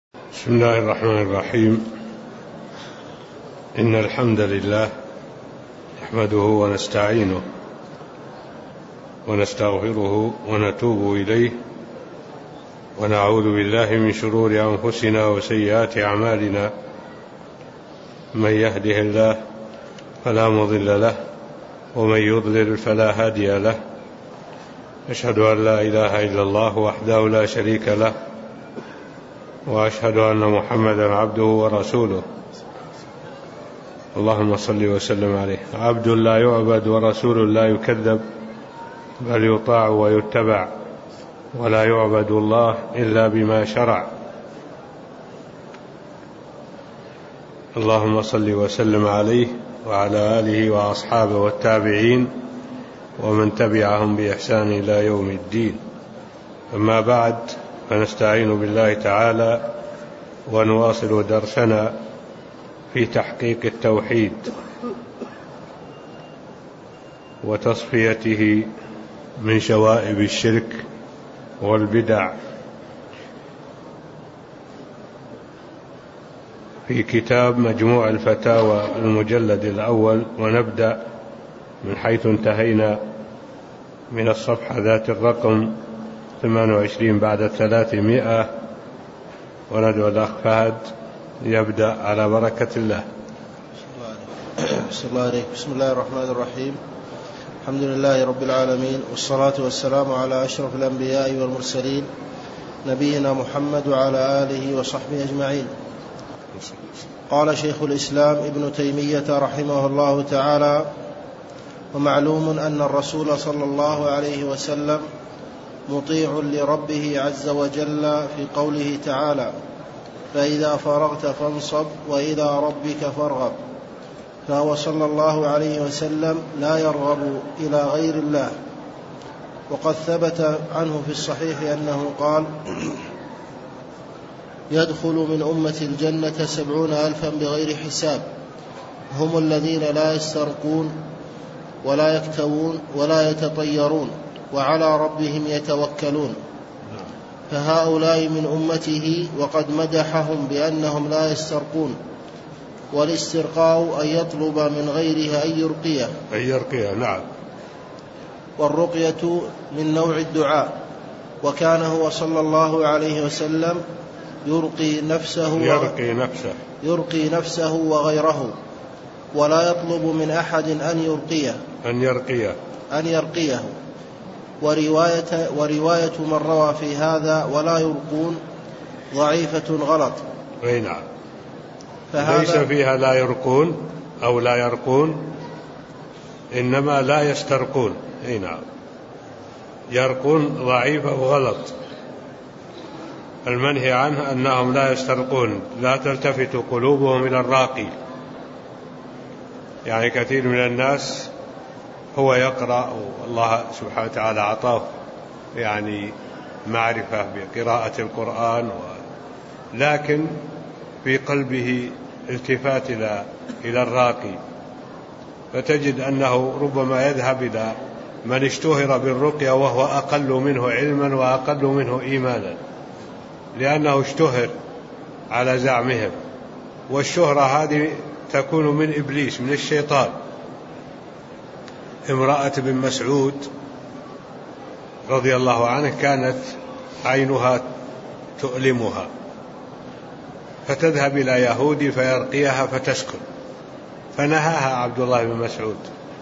بسم الله الرحمن الرحيم. إن الحمد لله نحمده ونستعينه ونستغفره ونتوب إليه ونعوذ بالله من شرور أنفسنا وسيئات أعمالنا. من يهده الله فلا مضل له ومن يضلل فلا هادي له. أشهد أن لا إله إلا الله وحده لا شريك له وأشهد أن محمدا عبده ورسوله. اللهم صل وسلم عليه. عبد لا يعبد ورسول لا يكذب، بل يطاع ويتبع، ولا يعبد الله إلا بما شرع. اللهم صل وسلم عليه وعلى آله وأصحابه والتابعين ومن تبعهم بإحسان إلى يوم الدين. أما بعد، فنستعين بالله تعالى ونواصل درسنا في تحقيق التوحيد وتصفيته من شوائب الشرك والبدع في كتاب مجموع الفتاوى المجلد الأول، ونبدأ من حيث انتهينا من الصفحة ذات الرقم 28 بعد 300، وندعو الأخ فهد يبدأ على بركة الله. بسم الله الرحمن الرحيم. الحمد لله رب العالمين، والصلاة والسلام على أشرف الأنبياء والمرسلين، نبينا محمد وعلى آله وصحبه أجمعين. قال شيخ الإسلام ابن تيمية رحمه الله تعالى: ومعلوم أن الرسول صلى الله عليه وسلم مطيع لربه عز وجل في قوله تعالى: فإذا فرغت فانصب وإلى ربك فارغب. فهو صلى الله عليه وسلم لا يرغب إلى غير الله. وقد ثبت عنه في الصحيح أنه قال: يدخل من أمة الجنة 70,000 بغير حساب، هم الذين لا يسترقون ولا يكتوون ولا يتطيرون وعلى ربهم يتوكلون. فهؤلاء من أمته، وقد مدحهم بأنهم لا يسترقون. والاسترقاء أن يطلب من غيره أن يرقيه. نعم. والرقية من نوع الدعاء، وكان هو صلى الله عليه وسلم يرقي نفسه وغيره، ولا يطلب من أحد أن يرقيه. ورواية من روى في هذا ولا يرقون ضعيفة غلط. نعم. ليس فيها لا يرقون أو لا يرقون، إنما لا يسترقون. نعم. يرقون ضعيفة وغلط. المنهي عنه أنهم لا يسترقون، لا تلتفت قلوبهم إلى الراقي. يعني كثير من الناس هو يقرأ، والله سبحانه وتعالى أعطاه يعني معرفة بقراءة القرآن، لكن في قلبه التفات إلى الراقي، فتجد أنه ربما يذهب إلى من اشتهر بالرقية وهو أقل منه علما وأقل منه إيمانا، لأنه اشتهر على زعمهم. والشهرة هذه تكون من إبليس، من الشيطان. امرأة بن مسعود رضي الله عنه كانت عينها تؤلمها، فتذهب إلى يهودي فيرقيها فتسكن، فنهاها عبد الله بن مسعود.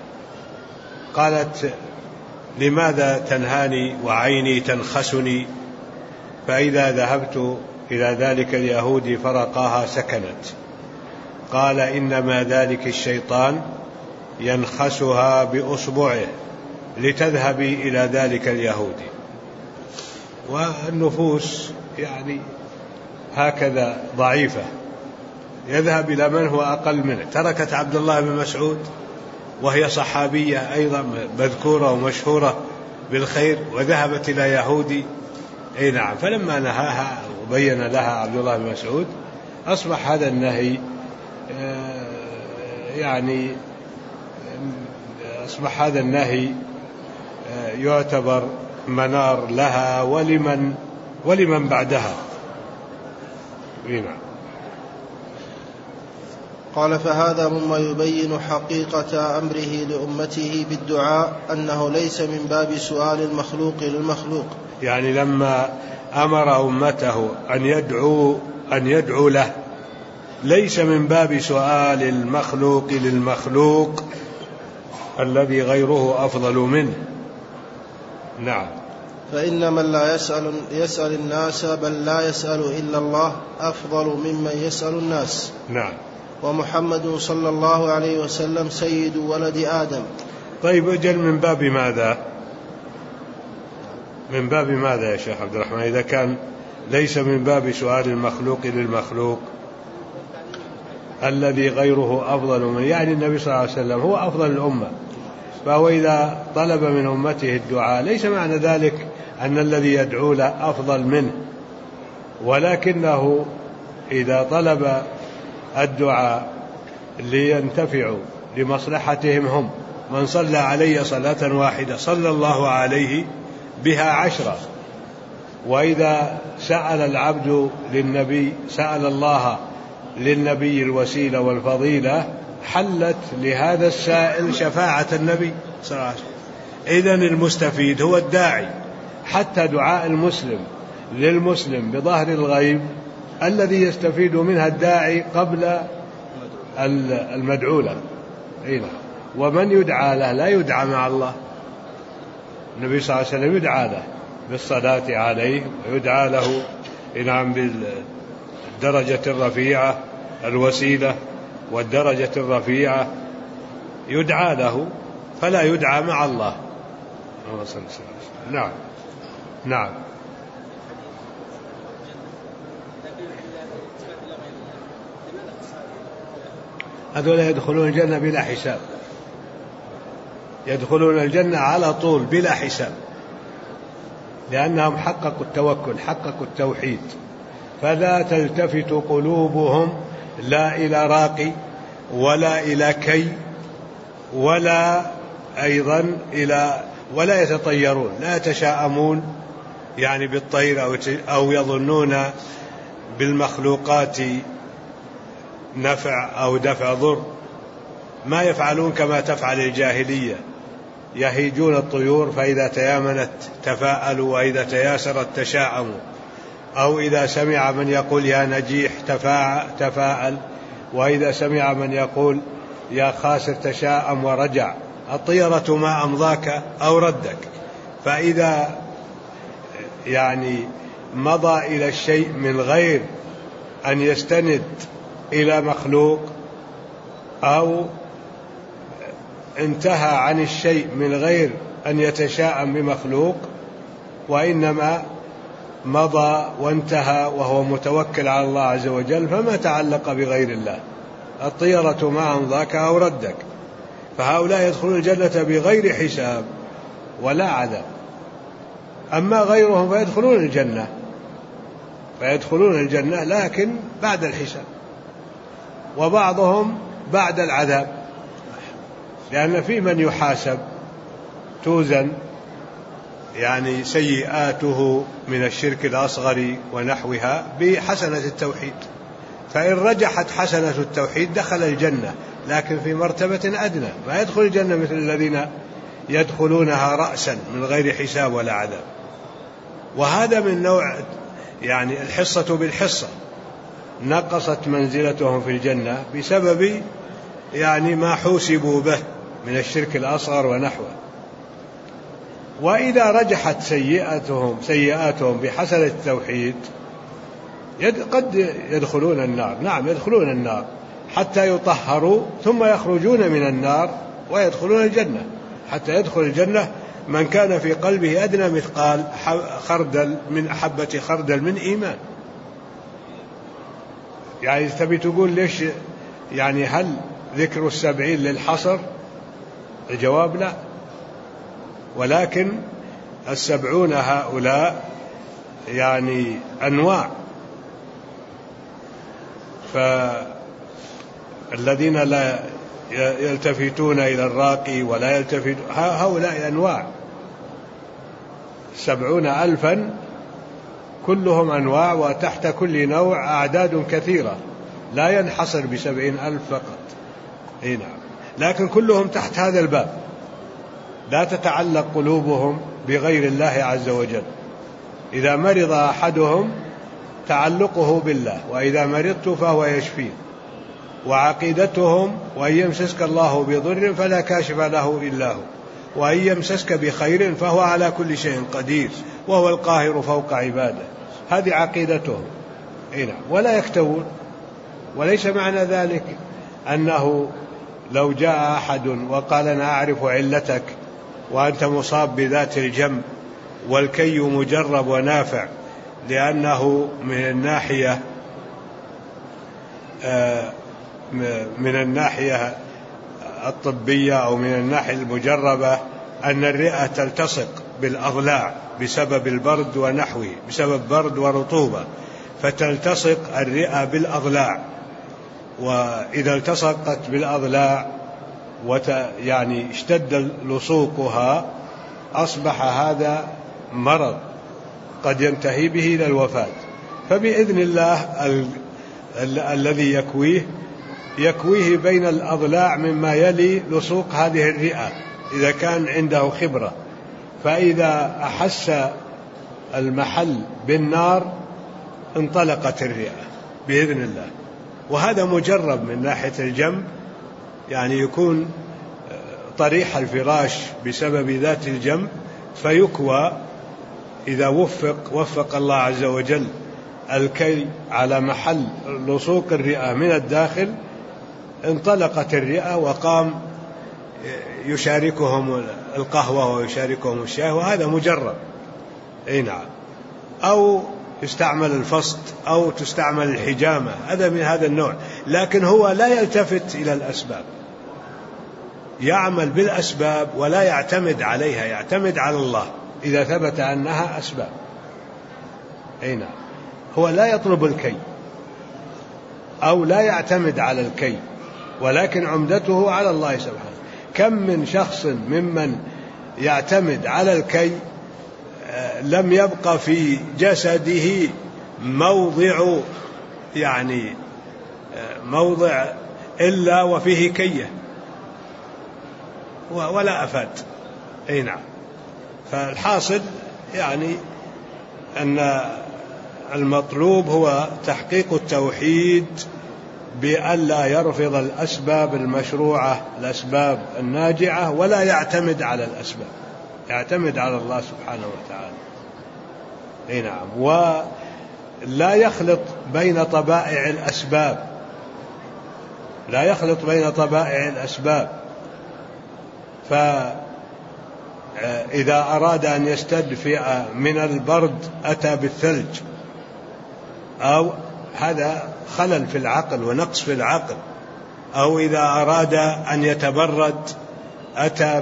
قالت: لماذا تنهاني وعيني تنخسني؟ فإذا ذهبت إلى ذلك اليهودي فرقاها سكنت. قال: إنما ذلك الشيطان ينخسها بأصبعه لتذهبي إلى ذلك اليهودي. والنفوس يعني هكذا ضعيفة، يذهب إلى من هو أقل منه. تركت عبد الله بن مسعود وهي صحابية أيضا مذكورة ومشهورة بالخير، وذهبت إلى يهودي. نعم. فلما نهاها وبين لها عبد الله بن مسعود، أصبح هذا النهي يعتبر منار لها ولمن بعدها، نعم. قال: فهذا مما يبين حقيقة أمره لأمته بالدعاء أنه ليس من باب سؤال المخلوق للمخلوق. يعني لما أمر أمته أن يدعو له ليس من باب سؤال المخلوق للمخلوق الذي غيره أفضل منه. نعم. فإن من لا يسأل الناس بل لا يسأل إلا الله أفضل ممن يسأل الناس. نعم. ومحمد صلى الله عليه وسلم سيد ولد آدم. طيب أجل من باب ماذا؟ من باب ماذا يا شيخ عبد الرحمن إذا كان ليس من باب سؤال المخلوق للمخلوق الذي غيره أفضل منه؟ يعني النبي صلى الله عليه وسلم هو أفضل الأمة، فهو إذا طلب من أمته الدعاء ليس معنى ذلك أن الذي يدعو له أفضل منه، ولكنه إذا طلب الدعاء لينتفعوا لمصلحتهم هم، من صلى علي صلاة واحدة صلى الله عليه بها 10. وإذا سأل العبد للنبي سأل الله للنبي الوسيلة والفضيلة حلت لهذا السائل شفاعة النبي صلى الله عليه وسلم. إذن المستفيد هو الداعي، حتى دعاء المسلم للمسلم بظهر الغيب الذي يستفيد منها الداعي قبل المدعو له. ومن يدعى له لا يدعى مع الله. النبي صلى الله عليه وسلم يدعى له بالصلاة عليه، ويدعى له بالدرجة الرفيعة الوسيلة والدرجة الرفيعة يدعى له، فلا يدعى مع الله. نعم. نعم. هذول يدخلون الجنة بلا حساب، يدخلون الجنة على طول بلا حساب، لأنهم حققوا التوكل، حققوا التوحيد، فلا تلتفت قلوبهم لا إلى راقي ولا إلى كي ولا أيضا ولا يتطيرون، لا يتشاءمون يعني بالطير أو يظنون بالمخلوقات نفع أو دفع ضر. ما يفعلون كما تفعل الجاهلية، يهيجون الطيور فإذا تيامنت تفاءلوا وإذا تياسرت تشاءموا، أو إذا سمع من يقول يا نجيح تفاءل، وإذا سمع من يقول يا خاسر تشاءم ورجع. الطيرة ما أمضاك أو ردك. فإذا يعني مضى إلى الشيء من غير أن يستند إلى مخلوق أو انتهى عن الشيء من غير أن يتشاءم بمخلوق، وإنما مضى وانتهى وهو متوكل على الله عز وجل، فما تعلق بغير الله. الطيرة ما أمضاك أو ردك. فهؤلاء يدخلون الجنة بغير حساب ولا عذاب. أما غيرهم فيدخلون الجنة لكن بعد الحساب، وبعضهم بعد العذاب، لأن في من يحاسب توزن يعني سيئاته من الشرك الأصغر ونحوها بحسنة التوحيد، فإن رجحت حسنة التوحيد دخل الجنة، لكن في مرتبة أدنى، ما يدخل الجنة مثل الذين يدخلونها رأسا من غير حساب ولا عذاب. وهذا من نوع يعني الحصة بالحصة، نقصت منزلتهم في الجنة بسبب يعني ما حوسبوا به من الشرك الأصغر ونحوه. وإذا رجحت سيئاتهم بحسنة التوحيد قد يدخلون النار. نعم يدخلون النار حتى يطهروا ثم يخرجون من النار ويدخلون الجنة. حتى يدخل الجنة من كان في قلبه أدنى مثقال خردل من حبة خردل من إيمان. يعني تبي تقول ليش يعني هل ذكر 70 للحصر؟ الجواب لا، ولكن 70 هؤلاء يعني أنواع. فالذين لا يلتفتون إلى الراقي ولا يلتفتون هؤلاء أنواع. 70,000 كلهم أنواع، وتحت كل نوع أعداد كثيرة، لا ينحصر ب70,000 فقط. نعم، لكن كلهم تحت هذا الباب، لا تتعلق قلوبهم بغير الله عز وجل. إذا مرض أحدهم تعلقه بالله، وإذا مرضت فهو يشفيه. وعقيدتهم وإن يمسسك الله بضر فلا كاشف له إلا هو، وإن يمسسك بخير فهو على كل شيء قدير، وهو القاهر فوق عباده. هذه عقيدتهم. ولا يكتوون. وليس معنى ذلك أنه لو جاء أحد وقال أنا أعرف علتك وأنت مصاب بذات الجنب والكي مجرب ونافع، لأنه من الناحية الطبية أو من الناحية المجربة أن الرئة تلتصق بالأضلاع بسبب البرد ونحوه، بسبب برد ورطوبة، فتلتصق الرئة بالأضلاع، وإذا التصقت بالأضلاع يعني اشتد لصوقها، أصبح هذا مرض قد ينتهي به إلى الوفاة. فبإذن الله الذي يكويه بين الأضلاع مما يلي لصوق هذه الرئة إذا كان عنده خبرة. فإذا أحس المحل بالنار انطلقت الرئة بإذن الله. وهذا مجرب من ناحية الجنب، يعني يكون طريح الفراش بسبب ذات الجنب فيكوى، إذا وفق الله عز وجل الكي على محل لصوق الرئة من الداخل، انطلقت الرئة وقام يشاركهم القهوة ويشاركهم الشاي، وهذا مجرب. نعم. أو يستعمل الفسط أو تستعمل الحجامة، هذا من هذا النوع. لكن هو لا يلتفت إلى الأسباب، يعمل بالأسباب ولا يعتمد عليها، يعتمد على الله إذا ثبت أنها أسباب. نعم. هو لا يطلب الكي أو لا يعتمد على الكي، ولكن عمدته على الله سبحانه. كم من شخص ممن يعتمد على الكي لم يبقى في جسده موضع إلا وفيه كية ولا أفاد. نعم. فالحاصل يعني أن المطلوب هو تحقيق التوحيد بأن لا يرفض الأسباب المشروعة، الأسباب الناجعة، ولا يعتمد على الأسباب، يعتمد على الله سبحانه وتعالى. نعم. ولا يخلط بين طبائع الأسباب، لا يخلط بين طبائع الأسباب. فإذا أراد أن يستدفئ من البرد أتى بالثلج، أو هذا خلل في العقل ونقص في العقل. أو إذا أراد أن يتبرد أتى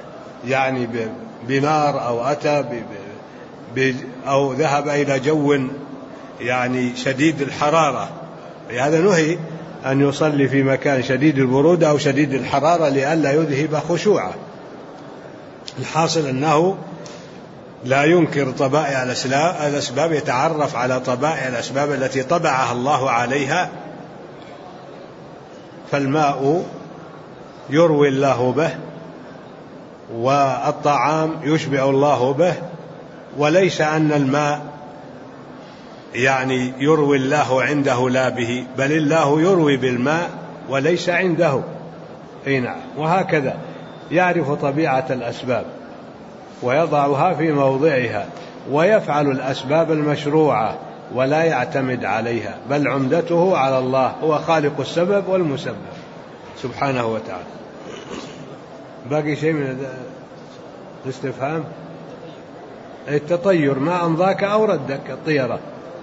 بنار، أو أتى أو ذهب إلى جو شديد الحرارة. لهذا نهي أن يصلي في مكان شديد البرودة أو شديد الحرارة لئلا يذهب خشوعه. الحاصل أنه لا ينكر طبائع الأسباب، يتعرف على طبائع الأسباب التي طبعها الله عليها. فالماء يروي الله به، والطعام يشبع الله به، وليس أن الماء يروي الله عنده لا به، بل الله يروي بالماء وليس عنده. نعم. وهكذا يعرف طبيعة الأسباب ويضعها في موضعها، ويفعل الأسباب المشروعة ولا يعتمد عليها، بل عمدته على الله، هو خالق السبب والمسبب سبحانه وتعالى. باقي شيء من الاستفهام؟ التطير ما أمضاك أو ردك، الطيرة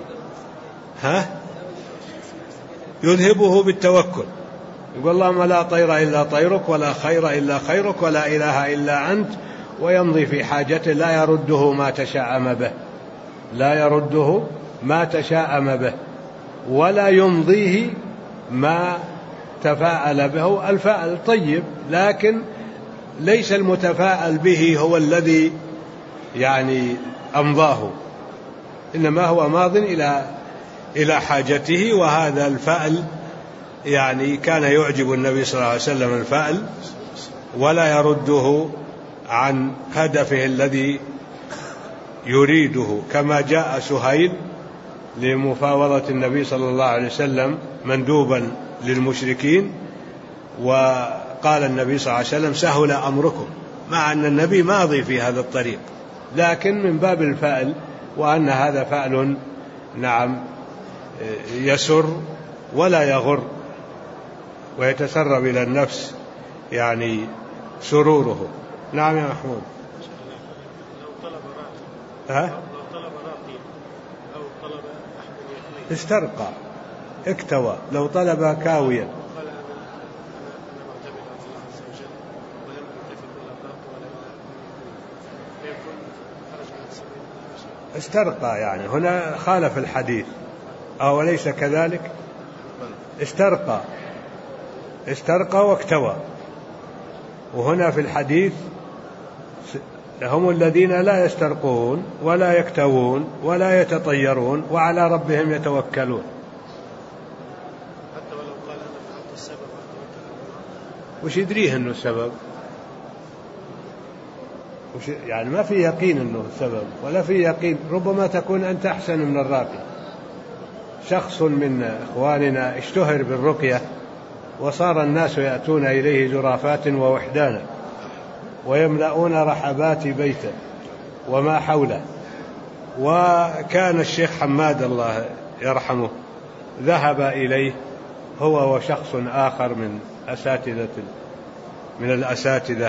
يذهبه بالتوكل. يقول اللهم لا طير إلا طيرك، ولا خير إلا خيرك، ولا إله إلا أنت، ويمضي في حاجته، لا يرده ما تشاءم به، لا يرده ما تشاءم به، ولا يمضيه ما تفاءل به. الفاءل طيب، لكن ليس المتفاءل به هو الذي أمضاه. إنما هو ماض إلى حاجته. وهذا الفأل يعني كان يعجب النبي صلى الله عليه وسلم الفأل، ولا يرده عن هدفه الذي يريده، كما جاء سهيل لمفاوضة النبي صلى الله عليه وسلم مندوبا للمشركين، وقال النبي صلى الله عليه وسلم سهل أمركم، مع أن النبي ماضي في هذا الطريق، لكن من باب الفأل، وأن هذا فأل نعم يسر ولا يغر، ويتسرب إلى النفس يعني سروره. نعم يا محمود. استرقى اكتوى، لو طلب كاويا استرقى، يعني هنا خالف الحديث، أو ليس كذلك؟ استرقى واكتوى. وهنا في الحديث هم الذين لا يسترقون ولا يكتوون ولا يتطيرون وعلى ربهم يتوكلون. حتى ولو قال أنا فعلت السبب وش يدريه أنه السبب؟ يعني ما في يقين أنه السبب، ولا في يقين. ربما تكون أنت أحسن من الراقي. شخص من إخواننا اشتهر بالرقية، وصار الناس يأتون إليه زرافات ووحدانا، ويملؤون رحبات بيته وما حوله. وكان الشيخ حماد الله يرحمه ذهب إليه هو وشخص آخر من الأساتذة،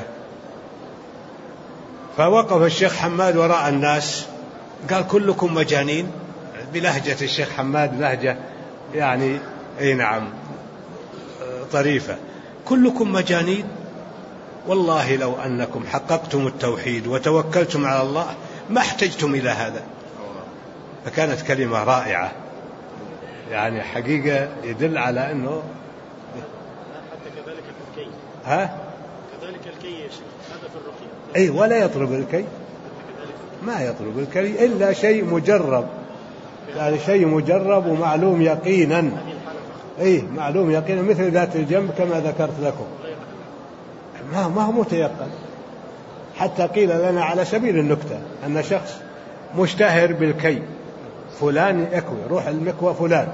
فوقف الشيخ حماد وراء الناس قال كلكم مجانين، بلهجة الشيخ حماد، لهجة يعني أي نعم طريفة. كلكم مجانين، والله لو أنكم حققتم التوحيد وتوكلتم على الله ما احتجتم إلى هذا. فكانت كلمة رائعة، يعني حقيقة يدل على أنه حتى كذلك الكي. كذلك الكي يا شيخ، هذا في الرقية. أي ولا يطلب الكي، ما يطلب الكي إلا شيء مجرب، يعني شيء مجرب ومعلوم يقينا. معلوم يقينا، مثل ذات الجنب كما ذكرت لكم، ما هو متيقن. حتى قيل لنا على سبيل النكتة أن شخص مشتهر بالكي، فلان يكوي، روح المكوى فلان،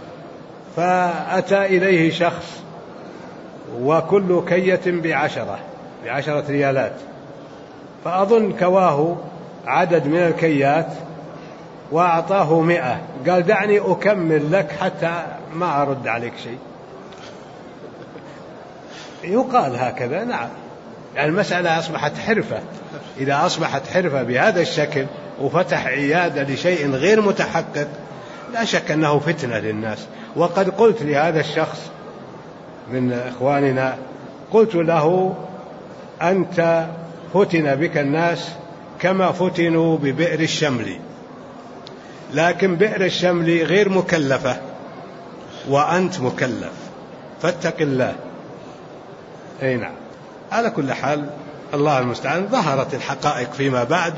فأتى إليه شخص وكل كية ب10 ريالات، فأظن كواه عدد من الكيات وأعطاه 100، قال دعني أكمل لك حتى ما أرد عليك شيء. يقال هكذا، نعم، يعني المسألة أصبحت حرفة. إذا أصبحت حرفة بهذا الشكل وفتح عيادة لشيء غير متحقق، لا شك أنه فتنة للناس. وقد قلت لهذا الشخص من إخواننا، قلت له أنت فتن بك الناس كما فتنوا ببئر الشمل، لكن بئر الشمل غير مكلفة وأنت مكلف، فاتق الله. أي نعم. على كل حال الله المستعان، ظهرت الحقائق فيما بعد،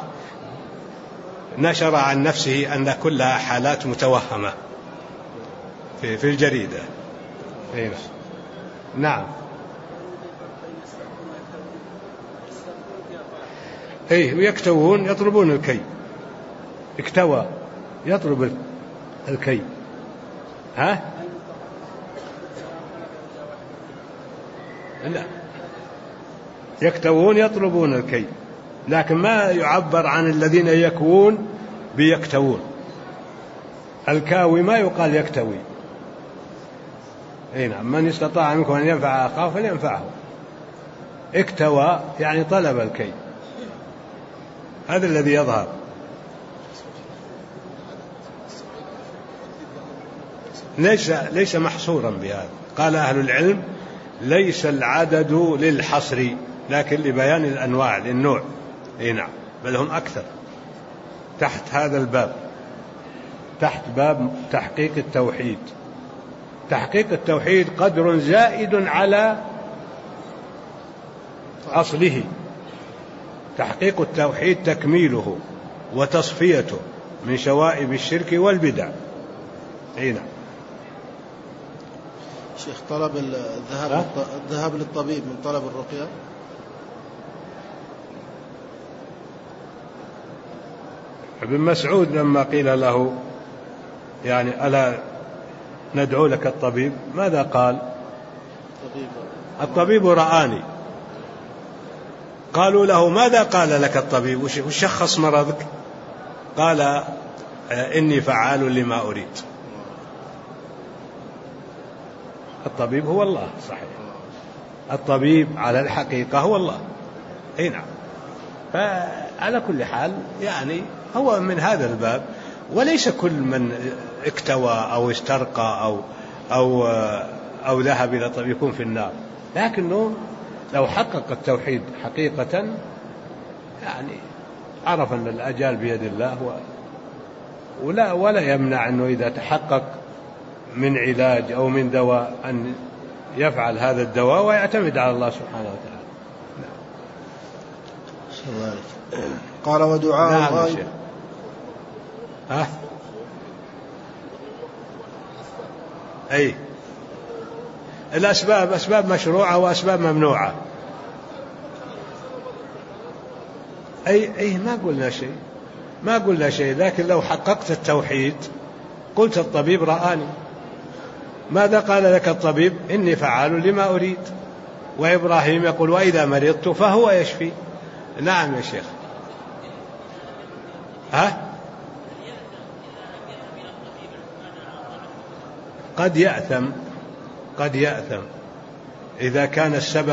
ونشر عن نفسه أن كلها حالات متوهمة في الجريدة. أي نعم. ويكتوون، يطلبون الكي. اكتوى يطلب الكي. لا، يكتوون يطلبون الكي، لكن ما يعبر عن الذين يكوون بيكتوون. الكاوي ما يقال يكتوي. نعم، من استطاع منكم أن ينفع أخاه فلينفعه. اكتوى يعني طلب الكي، هذا الذي يظهر. ليس محصورا بهذا. قال أهل العلم ليس العدد للحصر، لكن لبيان الأنواع، للنوع. نعم، بل هم أكثر تحت هذا الباب، تحت باب تحقيق التوحيد. تحقيق التوحيد قدر زائد على أصله. تحقيق التوحيد تكميله وتصفيته من شوائب الشرك والبدع. نعم. شيخ، طلب الذهاب للطبيب من طلب الرقية؟ ابن مسعود لما قيل له يعني ألا ندعو لك الطبيب، ماذا قال؟ الطبيب رآني. قالوا له ماذا قال لك الطبيب؟ وشخص مرضك؟ قال إني فعال لما أريد. الطبيب هو الله، صحيح، الطبيب على الحقيقة هو الله. نعم. فعلى كل حال يعني هو من هذا الباب، وليس كل من اكتوى أو استرقى أو ذهب إلى طبيب يكون في النار، لكنه لو حقق التوحيد حقيقة يعني عرف أن الأجال بيد الله، ولا يمنع أنه إذا تحقق من علاج أو من دواء أن يفعل هذا الدواء ويعتمد على الله سبحانه وتعالى. قال ودعاء الغائب. أي الأسباب أسباب مشروعة وأسباب ممنوعة. أي ما قلنا شيء، لكن لو حققت التوحيد قلت الطبيب رآني. ماذا قال لك الطبيب؟ إني فعال لما أريد. وإبراهيم يقول وإذا مرضت فهو يشفي. نعم يا شيخ. قد يأثم إذا كان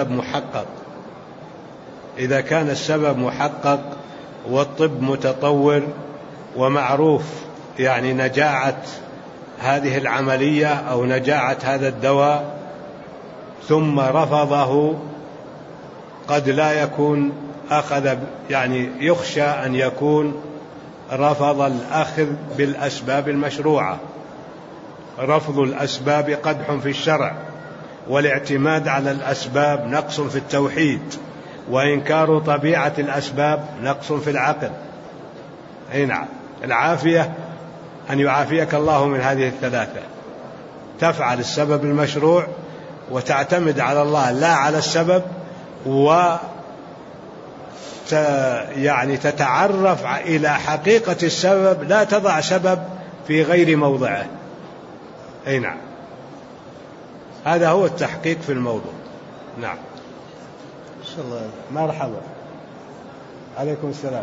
السبب محقق والطب متطور ومعروف يعني نجاعة هذه العملية أو نجاعة هذا الدواء، ثم رفضه، قد لا يكون أخذ، يعني يخشى أن يكون رفض الأخذ بالأسباب المشروعة. رفض الأسباب قدح في الشرع، والاعتماد على الأسباب نقص في التوحيد، وإنكار طبيعة الأسباب نقص في العقل. نعم. العافية أن يعافيك الله من هذه الثلاثة: تفعل السبب المشروع، وتعتمد على الله لا على السبب، يعني تتعرف إلى حقيقة السبب، لا تضع سبب في غير موضعه. نعم. هذا هو التحقيق في الموضوع. نعم. إن شاء الله. مرحبا. عليكم السلام.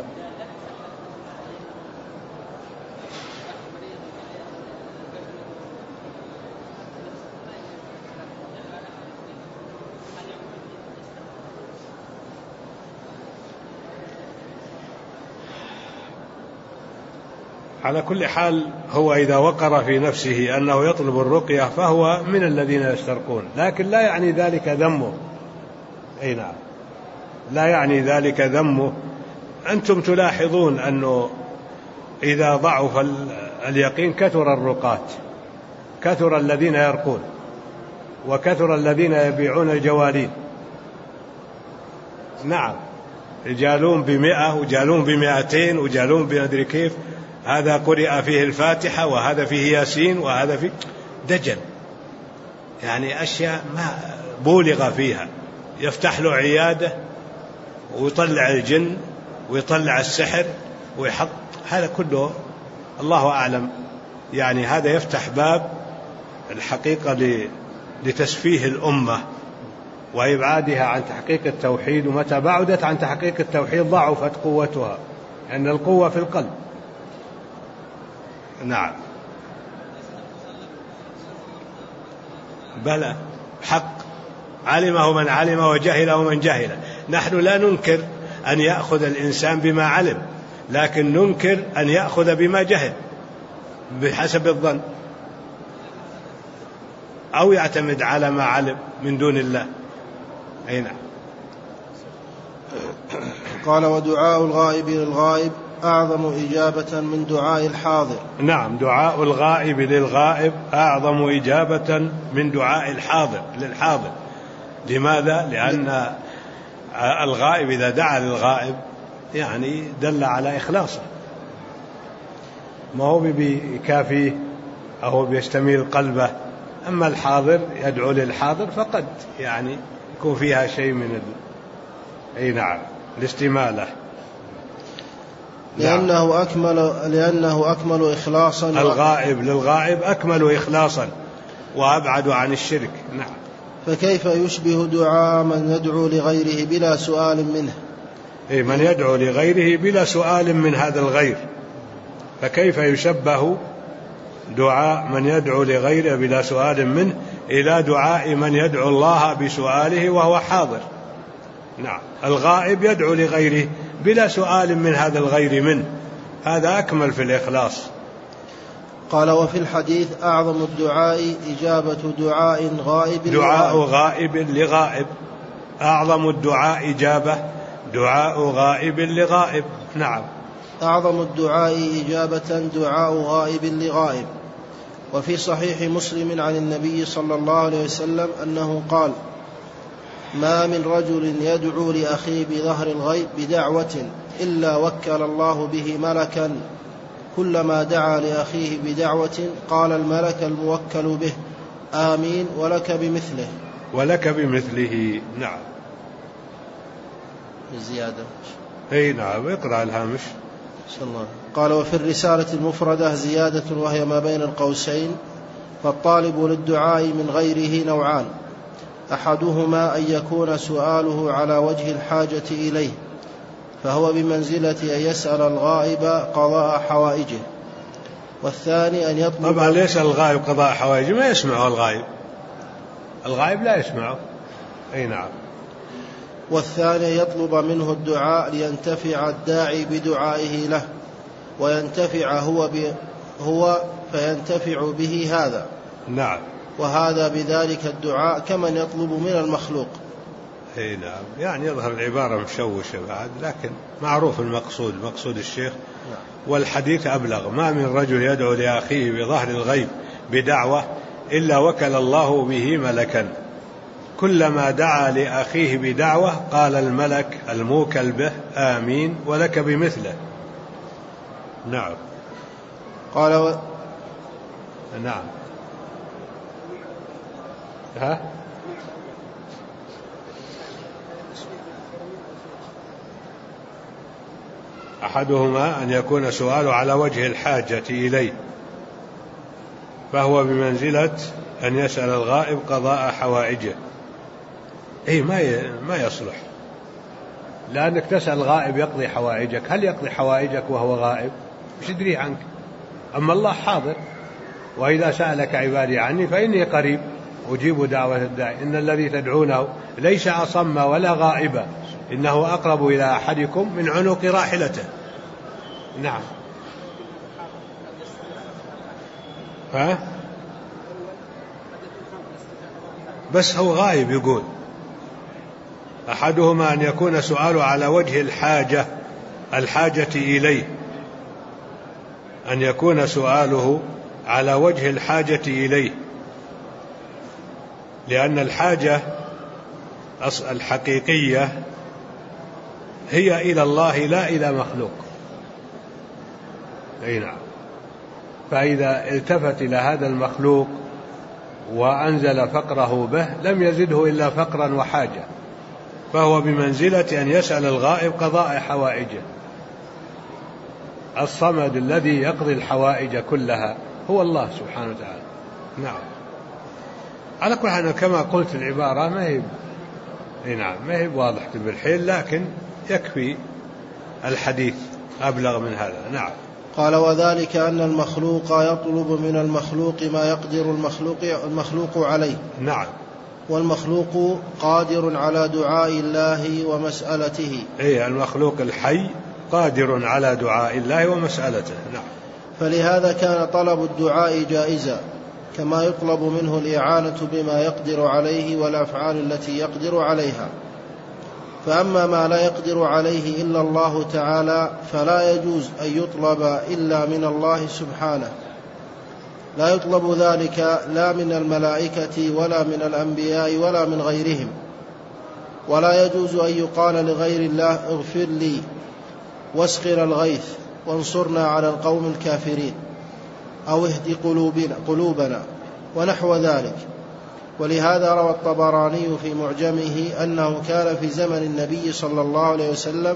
على كل حال هو إذا وقر في نفسه أنه يطلب الرقية فهو من الذين يسترقون، لكن لا يعني ذلك ذمه. نعم، لا يعني ذلك ذمه. أنتم تلاحظون أنه إذا ضعف اليقين كثر الرقاة، كثر الذين يرقون، وكثر الذين يبيعون الجوالين. نعم، جالون 100 وجالون 200 وجالون بأدري كيف، هذا قرئ فيه الفاتحة وهذا فيه ياسين وهذا فيه دجل، يعني أشياء ما بولغ فيها. يفتح له عيادة ويطلع الجن ويطلع السحر ويحط، هذا كله الله أعلم. يعني هذا يفتح باب الحقيقة لتسفيه الأمة وإبعادها عن تحقيق التوحيد، ومتى بعدت عن تحقيق التوحيد ضعفت قوتها، أن القوة في القلب. نعم، بلى حق، علمه من علم وجهله من جهل. نحن لا ننكر أن يأخذ الإنسان بما علم، لكن ننكر أن يأخذ بما جهل بحسب الظن، أو يعتمد على ما علم من دون الله. أي نعم. قال ودعاء الغائب للغائب أعظم إجابة من دعاء الحاضر. نعم، دعاء الغائب للغائب أعظم إجابة من دعاء الحاضر للحاضر. لماذا؟ لأن الغائب إذا دعا للغائب يعني دل على إخلاصه. ما هو بيكافيه أو بيستميل قلبه. أما الحاضر يدعو للحاضر فقد يعني يكون فيها شيء من نعم الاستمالة. لأنه أكمل إخلاصا. الغائب للغائب أكمل إخلاصا وأبعد عن الشرك. نعم. فكيف يشبه دعاء من يدعو لغيره بلا سؤال منه؟ من يدعو لغيره بلا سؤال من هذا الغير، فكيف يشبه دعاء من يدعو لغيره بلا سؤال منه إلى دعاء من يدعو الله بسؤاله وهو حاضر؟ نعم. الغائب يدعو لغيره بلا سؤال من هذا الغير منه، هذا أكمل في الإخلاص. قال وفي الحديث أعظم الدعاء إجابة دعاء غائب دعاء غائب لغائب. أعظم الدعاء إجابة دعاء غائب لغائب. نعم. أعظم الدعاء إجابة دعاء غائب لغائب. وفي صحيح مسلم عن النبي صلى الله عليه وسلم أنه قال ما من رجل يدعو لأخيه بظهر الغيب بدعوة إلا وكل الله به ملكا كلما دعا لأخيه بدعوة قال الملك الموكل به آمين ولك بمثله. ولك بمثله. نعم. الزيادة. نعم. اقرأ الهامش. قال وفي الرسالة المفردة زيادة وهي ما بين القوسين فالطالب للدعاء من غيره نوعان، أحدهما أن يكون سؤاله على وجه الحاجة إليه فهو بمنزلة أن يسأل الغائب قضاء حوائجه، والثاني أن يطلب. طبعا ليس الغائب قضاء حوائجه، ما يسمعه الغائب لا يسمعه. نعم. والثاني يطلب منه الدعاء لينتفع الداعي بدعائه له وينتفع هو فينتفع به هذا. نعم. وهذا بذلك الدعاء كمن يطلب من المخلوق. نعم. يعني يظهر العبارة مشوشة بعد، لكن معروف مقصود الشيخ. نعم. والحديث أبلغ. ما من رجل يدعو لأخيه بظهر الغيب بدعوة إلا وكل الله به ملكا كلما دعا لأخيه بدعوة قال الملك الموكل به آمين ولك بمثله. نعم. قال نعم. أحدهما أن يكون سؤاله على وجه الحاجة إليه فهو بمنزلة أن يسأل الغائب قضاء حوائجه. ما يصلح، لأنك تسأل الغائب يقضي حوائجك. هل يقضي حوائجك وهو غائب؟ مش يدري عنك. أما الله حاضر، وإذا سألك عبادي عني فإني قريب أجيب دعوة الداعي. إن الذي تدعونه ليس أصم ولا غائبا إنه أقرب إلى أحدكم من عنق راحلته. نعم. بس هو غائب. يقول أحدهما أن يكون سؤاله على وجه الحاجة إليه، أن يكون سؤاله على وجه الحاجة إليه، لأن الحاجة الحقيقية هي إلى الله لا إلى مخلوق. نعم. فإذا التفت إلى هذا المخلوق وأنزل فقره به لم يزده إلا فقرا وحاجة، فهو بمنزلة أن يسأل الغائب قضاء حوائجه. الصمد الذي يقضي الحوائج كلها هو الله سبحانه وتعالى. نعم. على كل حال كما قلت العبارة ما هي واضحة بالحيل، لكن يكفي الحديث أبلغ من هذا. نعم. قال وذلك أن المخلوق يطلب من المخلوق ما يقدر المخلوق عليه. نعم. والمخلوق قادر على دعاء الله ومسألته. المخلوق الحي قادر على دعاء الله ومسألته. نعم. فلهذا كان طلب الدعاء جائزا، كما يطلب منه الإعانة بما يقدر عليه والأفعال التي يقدر عليها. فأما ما لا يقدر عليه إلا الله تعالى فلا يجوز أن يطلب إلا من الله سبحانه، لا يطلب ذلك لا من الملائكة ولا من الأنبياء ولا من غيرهم. ولا يجوز أن يقال لغير الله اغفر لي واسقنا الغيث وانصرنا على القوم الكافرين، أو اهد قلوبنا ونحو ذلك. ولهذا روى الطبراني في معجمه أنه كان في زمن النبي صلى الله عليه وسلم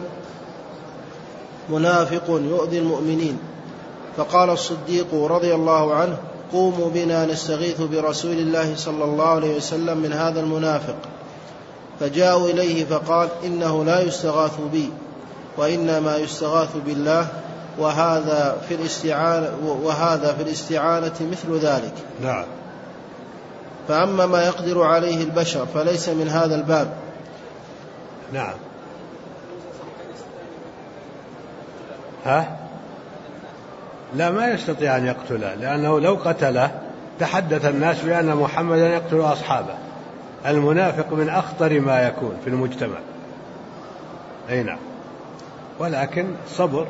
منافق يؤذي المؤمنين، فقال الصديق رضي الله عنه: قوموا بنا نستغيث برسول الله صلى الله عليه وسلم من هذا المنافق. فجاءوا إليه فقال: إنه لا يستغاث بي، وإنما يستغاث بالله، وهذا في الاستعانة مثل ذلك. نعم. فأما ما يقدر عليه البشر فليس من هذا الباب. نعم. لا، ما يستطيع أن يقتله، لأنه لو قتله تحدث الناس بأن محمدا يقتل أصحابه. المنافق من أخطر ما يكون في المجتمع. أي نعم. ولكن صبر،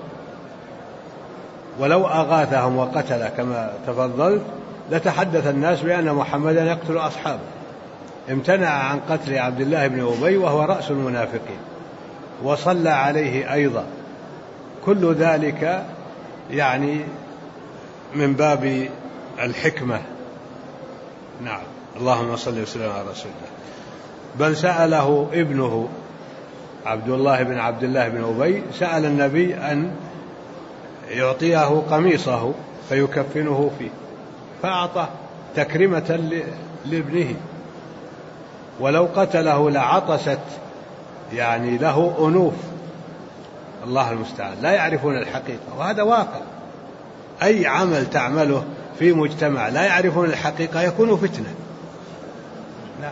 ولو أغاثهم وقتل كما تفضلت لتحدث الناس بأن محمدا يقتل أصحابه. امتنع عن قتل عبد الله بن أبي وهو رأس المنافقين، وصلى عليه أيضا. كل ذلك يعني من باب الحكمة. نعم. اللهم صل وسلم على رسول الله. بل سأله ابنه عبد الله بن أبي، سأل النبي أن يعطيه قميصه فيكفنه فيه، فأعطاه تكرمة لابنه. ولو قتله لعطست يعني له أنوف. الله المستعان. لا يعرفون الحقيقة، وهذا واقع. أي عمل تعمله في مجتمع لا يعرفون الحقيقة يكون فتنة. لا.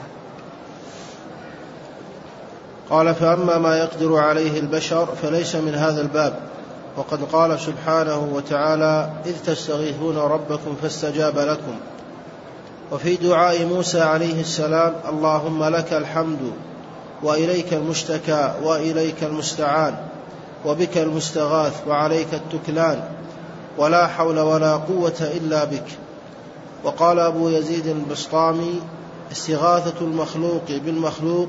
قال: فأما ما يقدر عليه البشر فليس من هذا الباب. وقد قال سبحانه وتعالى: إذ تستغيثون ربكم فاستجاب لكم. وفي دعاء موسى عليه السلام: اللهم لك الحمد وإليك المشتكى وإليك المستعان وبك المستغاث وعليك التكلان ولا حول ولا قوة إلا بك. وقال أبو يزيد البسطامي: استغاثة المخلوق بالمخلوق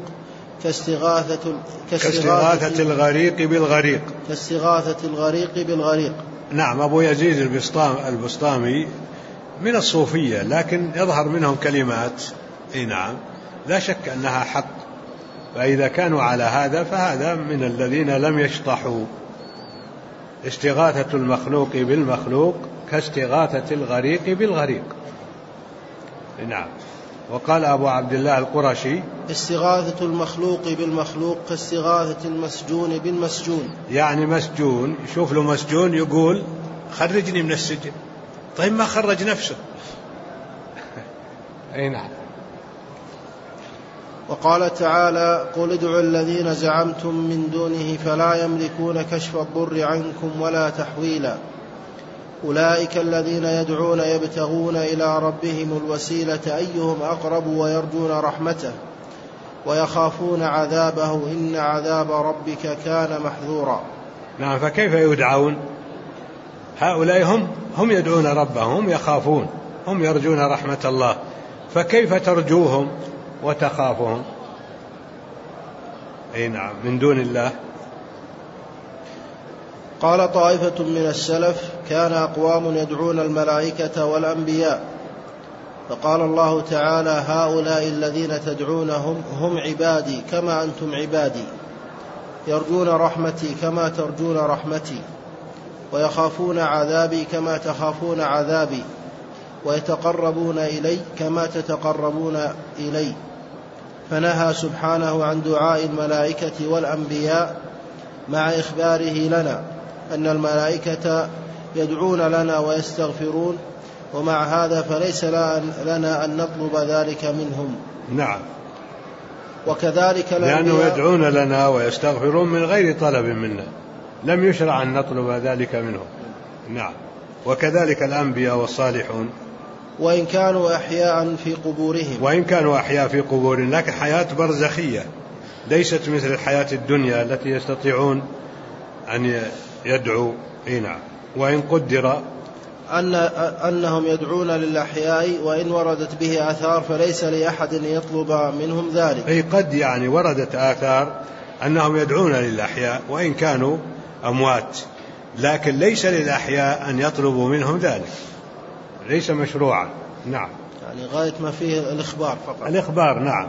كاستغاثة الغريق بالغريق. نعم. أبو يزيد البسطامي من الصوفية، لكن يظهر منهم كلمات نعم لا شك أنها حق. فإذا كانوا على هذا فهذا من الذين لم يشطحوا. استغاثة المخلوق بالمخلوق كاستغاثة الغريق بالغريق. نعم. وقال أبو عبد الله القرشي: استغاثة المخلوق بالمخلوق كاستغاثة المسجون بالمسجون. يعني مسجون يشوف له مسجون يقول خرجني من السجن، طيب ما خرج نفسه. أي نعم. وقال تعالى: قل ادعوا الذين زعمتم من دونه فلا يملكون كشف الضر عنكم ولا تحويلا، أولئك الذين يدعون يبتغون إلى ربهم الوسيلة أيهم أقرب ويرجون رحمته ويخافون عذابه إن عذاب ربك كان محذورا. نعم. فكيف يدعون؟ هؤلاء هم يدعون ربهم، هم يخافون، هم يرجون رحمة الله، فكيف ترجوهم وتخافهم؟ أي نعم. من دون الله. قال طائفة من السلف: كان أقوام يدعون الملائكة والأنبياء، فقال الله تعالى: هؤلاء الذين تدعونهم هم عبادي كما أنتم عبادي، يرجون رحمتي كما ترجون رحمتي، ويخافون عذابي كما تخافون عذابي، ويتقربون إلي كما تتقربون إلي. فنهى سبحانه عن دعاء الملائكة والأنبياء مع إخباره لنا أن الملائكة يدعون لنا ويستغفرون، ومع هذا فليس لنا أن نطلب ذلك منهم. نعم. وكذلك لأنه يدعون لنا ويستغفرون من غير طلب منا، لم يشرع أن نطلب ذلك منهم. نعم. وكذلك الأنبياء والصالحون وإن كانوا أحياء في قبورهم، لكن حياة برزخية ليست مثل الحياة الدنيا التي يستطيعون أن يدعوا. نعم. وإن قدر أنهم يدعون للأحياء وإن وردت به آثار فليس لأحد يطلب منهم ذلك. أي قد يعني وردت آثار أنهم يدعون للأحياء وإن كانوا أموات، لكن ليس للأحياء أن يطلبوا منهم ذلك. ليس مشروعا. نعم، يعني غاية ما فيه الإخبار فقط. الإخبار. نعم.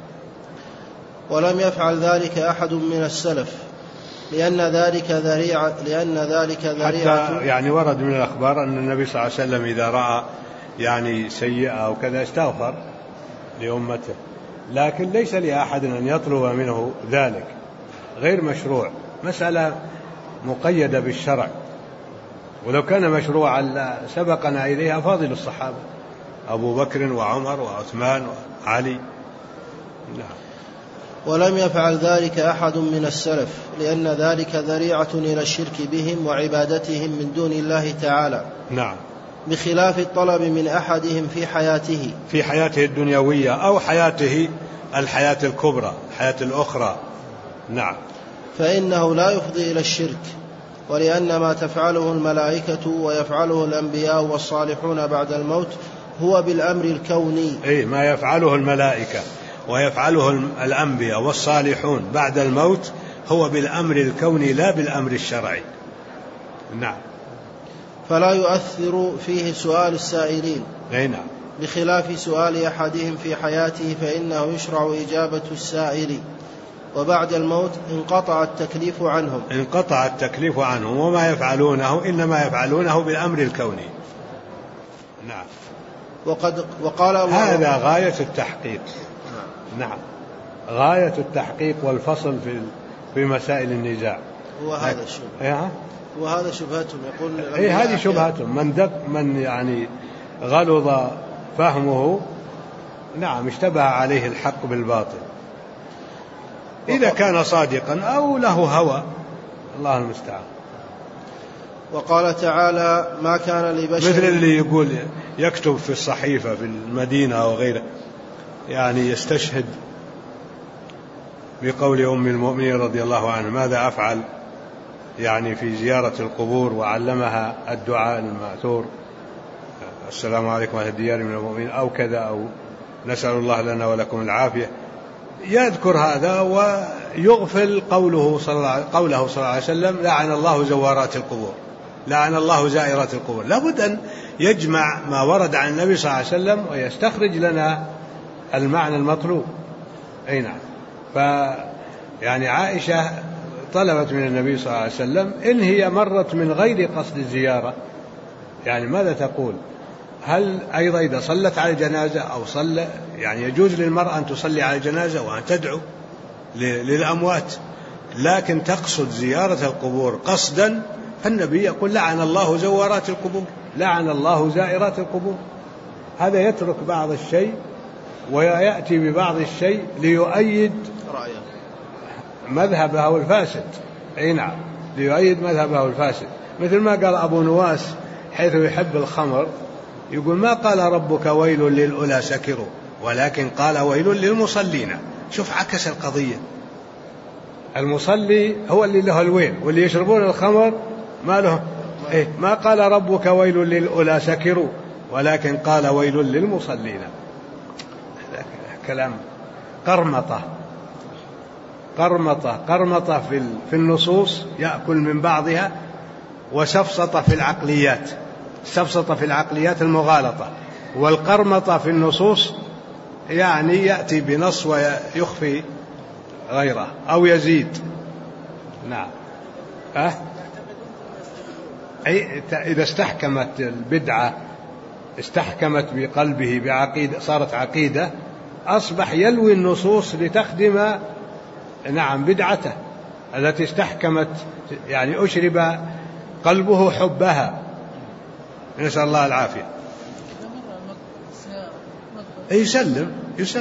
ولم يفعل ذلك أحد من السلف لأن ذلك ذريعة حتى يعني ورد من الأخبار أن النبي صلى الله عليه وسلم إذا رأى يعني سيئة أو كذا استغفر لأمته، لكن ليس لأحد أن يطلب منه ذلك، غير مشروع، مسألة مقيدة بالشرع، ولو كان مشروعا سبقنا إليها فاضل الصحابة أبو بكر وعمر وعثمان وعلي. نعم. ولم يفعل ذلك أحد من السلف لأن ذلك ذريعة إلى الشرك بهم وعبادتهم من دون الله تعالى. نعم. بخلاف الطلب من أحدهم في حياته الدنيوية أو حياته الحياة الكبرى، الحياة الأخرى. نعم. فإنه لا يفضي إلى الشرك، ولأن ما تفعله الملائكة ويفعله الأنبياء والصالحون بعد الموت هو بالأمر الكوني. ما يفعله الملائكة ويفعله الأنبياء والصالحون بعد الموت هو بالأمر الكوني لا بالأمر الشرعي. نعم. فلا يؤثر فيه سؤال السائلين. نعم. بخلاف سؤال أحدهم في حياته فإنه يشرع إجابة السائل، وبعد الموت انقطع التكليف عنهم، وما يفعلونه إنما يفعلونه بالأمر الكوني. نعم. وقال هذا غاية التحقيق. نعم، غاية التحقيق والفصل في مسائل النزاع. وهذا شبهتهم، يقول هذه شبهتهم. من يعني غلظ فهمه، نعم، اشتبه عليه الحق بالباطل، إذا كان صادقا أو له هوى، الله المستعان. وقال تعالى: ما كان لبشر، مثل اللي يقول يكتب في الصحيفة في المدينة أو غيره، يعني يستشهد بقول أم المؤمنين رضي الله عنها: ماذا أفعل يعني في زيارة القبور، وعلمها الدعاء المأثور: السلام عليكم أهل الديار من المؤمنين، أو كذا، أو نسأل الله لنا ولكم العافية. يذكر هذا ويغفل قوله صلى الله عليه وسلم: لعن الله زوارات القبور، لعن الله زائرات القبور. لابد أن يجمع ما ورد عن النبي صلى الله عليه وسلم ويستخرج لنا المعنى المطلوب. نعم. يعني عائشة طلبت من النبي صلى الله عليه وسلم إن هي مرت من غير قصد الزيارة، يعني ماذا تقول؟ هل أيضا إذا صلت على الجنازة أو صلى، يعني يجوز للمرأة أن تصلي على الجنازة وأن تدعو للأموات، لكن تقصد زيارة القبور قصدا، فالنبي يقول: لعن الله زوارات القبور، لعن الله زائرات القبور. هذا يترك بعض الشيء ويأتي ببعض الشيء ليؤيد مذهبه الفاسد. نعم، ليؤيد مذهبه الفاسد، مثل ما قال أبو نواس حيث يحب الخمر، يقول: ما قال ربك ويل للأولى سكروا، ولكن قال ويل للمصلين. شوف عكس القضية، المصلي هو اللي له الويل، واللي يشربون الخمر ما له. ما قال ربك ويل للأولى سكروا، ولكن قال ويل للمصلين. كلام قرمطة في النصوص، يأكل من بعضها، وسفسطة في العقليات المغالطة، والقرمطة في النصوص يعني يأتي بنص ويخفي غيره أو يزيد. نعم. إذا استحكمت البدعة، استحكمت بقلبه بعقيدة، صارت عقيدة، أصبح يلوي النصوص لتخدم بدعته التي استحكمت، يعني أشرب قلبه حبها، نسأل الله العافية. يسلم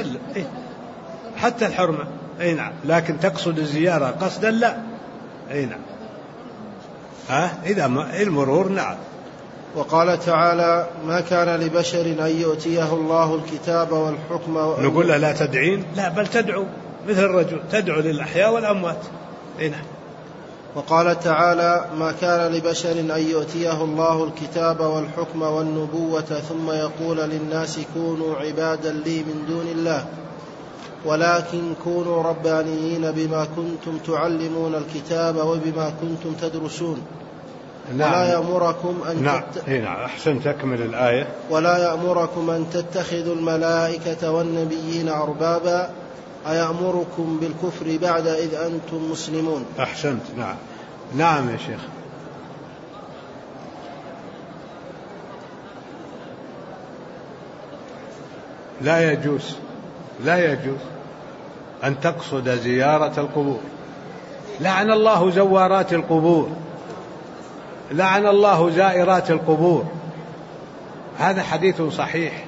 حتى الحرمة. نعم، لكن تقصد الزيارة قصدا لا. نعم. إذا المرور. نعم. وقال تعالى: ما كان لبشر أن يؤتيه الله الكتاب والحكم. نقول له: لا تدعين، لا، بل تدعو مثل الرجل، تدعو للأحياء والأموات. نعم. وقال تعالى: ما كان لبشر أن يؤتيه الله الكتاب والحكم والنبوة ثم يقول للناس كونوا عبادا لي من دون الله، ولكن كونوا ربانيين بما كنتم تعلمون الكتاب وبما كنتم تدرسون. نعم. ولا يأمركم أن نعم. أحسن تكمل الآية. ولا يأمركم أن تتخذوا الملائكة والنبيين أربابا أيأمركم بالكفر بعد إذ أنتم مسلمون. أحسنت. نعم. نعم يا شيخ. لا يجوز أن تقصد زيارة القبور. لعن الله زوارات القبور، لعن الله زائرات القبور. هذا حديث صحيح.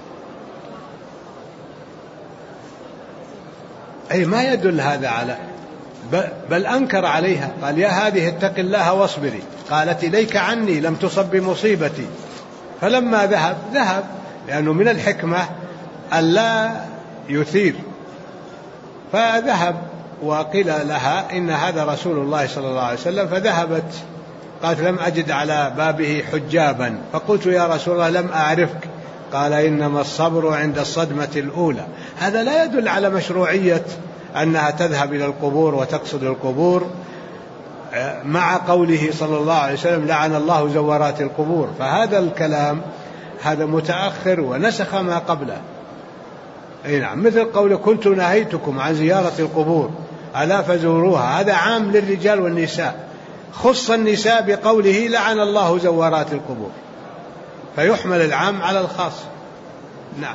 أي ما يدل هذا على، بل أنكر عليها، قال: يا هذه اتق الله واصبري. قالت: إليك عني، لم تصب بمصيبتي. فلما ذهب لأنه من الحكمة ألا يثير، فذهب وقيل لها إن هذا رسول الله صلى الله عليه وسلم، فذهبت قالت: لم أجد على بابه حجابا، فقلت: يا رسول الله لم أعرفك. قال: إنما الصبر عند الصدمة الأولى. هذا لا يدل على مشروعية أنها تذهب إلى القبور وتقصد القبور، مع قوله صلى الله عليه وسلم: لعن الله زوارات القبور. فهذا الكلام هذا متأخر ونسخ ما قبله. أي نعم. مثل قول: كنت نهيتكم عن زيارة القبور ألا فزوروها. هذا عام للرجال والنساء، خص النساء بقوله: لعن الله زوارات القبور، فيحمل العام على الخاص. نعم.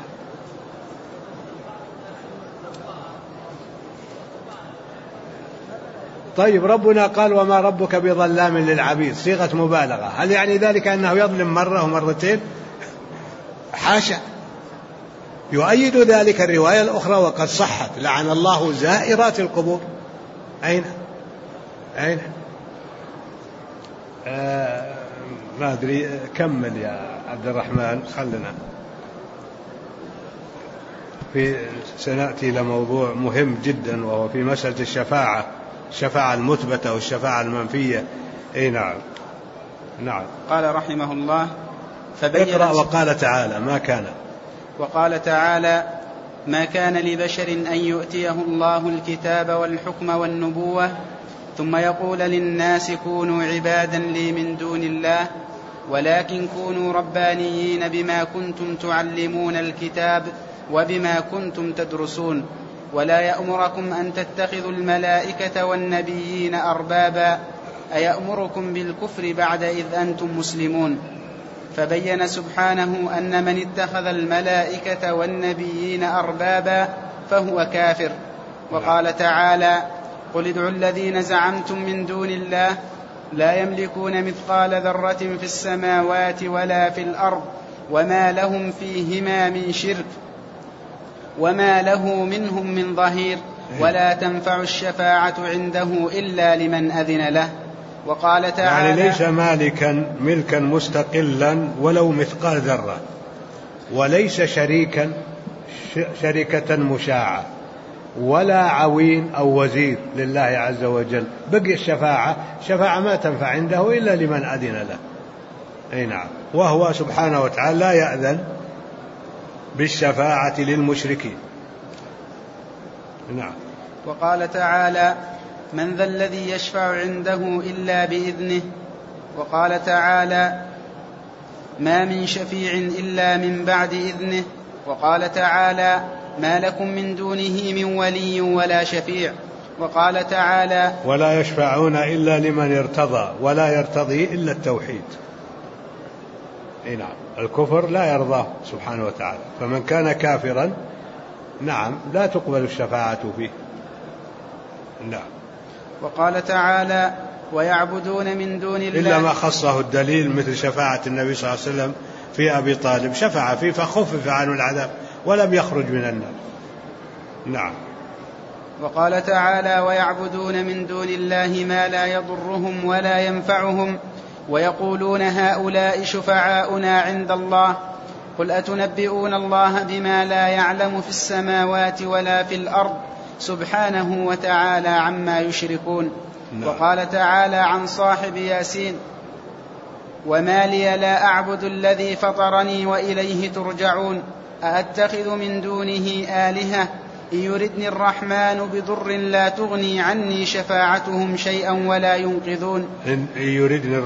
طيب، ربنا قال: وما ربك بظلام للعبيد، صيغة مبالغة. هل يعني ذلك أنه يظلم مرة ومرتين؟ حاشا. يؤيد ذلك الرواية الأخرى وقد صحت: لعن الله زائرات القبور. أين ما أدري. كمل يا عبد الرحمن. خلنا سنأتي إلى موضوع مهم جدا، وهو في مسألة الشفاعة المثبتة والشفاعة المنفية. أي نعم. قال رحمه الله: اقرأ. وقال تعالى: ما كان لبشر أن يؤتيه الله الكتاب والحكم والنبوة ثم يقول للناس كونوا عبادا لي من دون الله، ولكن كونوا ربانيين بما كنتم تعلمون الكتاب وبما كنتم تدرسون، ولا يأمركم أن تتخذوا الملائكة والنبيين أربابا أيأمركم بالكفر بعد إذ أنتم مسلمون. فبين سبحانه أن من اتخذ الملائكة والنبيين أربابا فهو كافر. وقال تعالى: قل ادعوا الذين زعمتم من دون الله لا يملكون مثقال ذرة في السماوات ولا في الأرض وما لهم فيهما من شرك وما له منهم من ظهير ولا تنفع الشفاعة عنده إلا لمن أذن له. وقال تعالى: يعني ليس ملكا مستقلا ولو مثقال ذرة، وليس شركة مشاعة، ولا عوين أو وزير لله عز وجل. بقي الشفاعة ما تنفع عنده إلا لمن أذن له. أي نعم. وهو سبحانه وتعالى لا يأذن بالشفاعة للمشركين. نعم. وقال تعالى: من ذا الذي يشفع عنده إلا بإذنه. وقال تعالى: ما من شفيع إلا من بعد إذنه. وقال تعالى: ما لكم من دونه من ولي ولا شفيع. وقال تعالى: ولا يشفعون إلا لمن ارتضى ولا يرتضي إلا التوحيد. نعم. الكفر لا يرضاه سبحانه وتعالى، فمن كان كافرا نعم لا تقبل الشفاعة فيه. نعم. وقال تعالى: ويعبدون من دون الله إلا ما خصه الدليل، مثل شفاعة النبي صلى الله عليه وسلم في أبي طالب، شفع فيه فخفف عنه العذاب ولم يخرج من النار. نعم. وقال تعالى: ويعبدون من دون الله ما لا يضرهم ولا ينفعهم ويقولون هؤلاء شفعاؤنا عند الله. قل أتنبئون الله بما لا يعلم في السماوات ولا في الأرض سبحانه وتعالى عما يشركون. وقال تعالى عن صاحب ياسين: وما لي لا أعبد الذي فطرني وإليه ترجعون أأتخذ من دونه آلهة إن يردني الرحمن بضر لا تغني عني شفاعتهم شيئا ولا ينقذون. إن يردني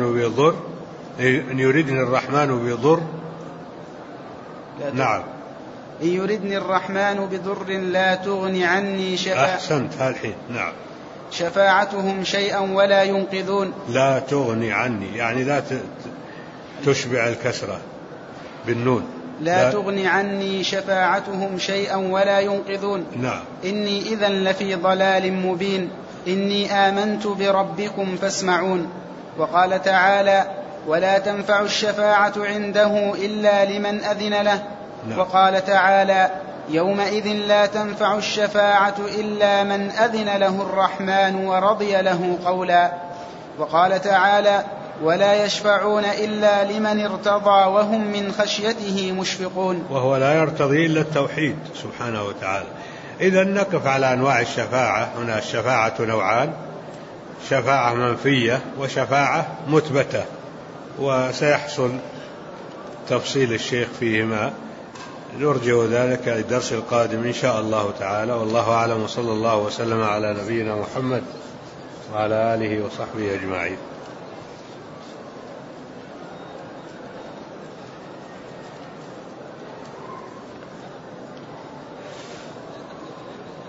الرحمن بضر نعم. إن يردني الرحمن بضر لا تغني عني أحسنت هالحين نعم. شفاعتهم شيئا ولا ينقذون. لا تغني عني يعني لا تشبع الكسرة بالنون. لا تغني عني شفاعتهم شيئا ولا ينقذون. نعم. إني إذا لفي ضلال مبين. إني آمنت بربكم فاسمعون. وقال تعالى ولا تنفع الشفاعة عنده إلا لمن أذن له. نعم. وقال تعالى يومئذ لا تنفع الشفاعة إلا من أذن له الرحمن ورضي له قولا. وقال تعالى ولا يشفعون إلا لمن ارتضى وهم من خشيته مشفقون. وهو لا يرتضي إلا التوحيد سبحانه وتعالى. إذا نقف على أنواع الشفاعة. هنا الشفاعة نوعان: شفاعة منفية وشفاعة مثبتة، وسيحصل تفصيل الشيخ فيهما. نرجع ذلك للدرس القادم إن شاء الله تعالى. والله أعلم، وصلى الله وسلم على نبينا محمد وعلى آله وصحبه أجمعين.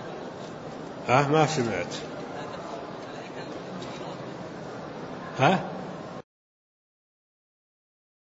ما سمعت.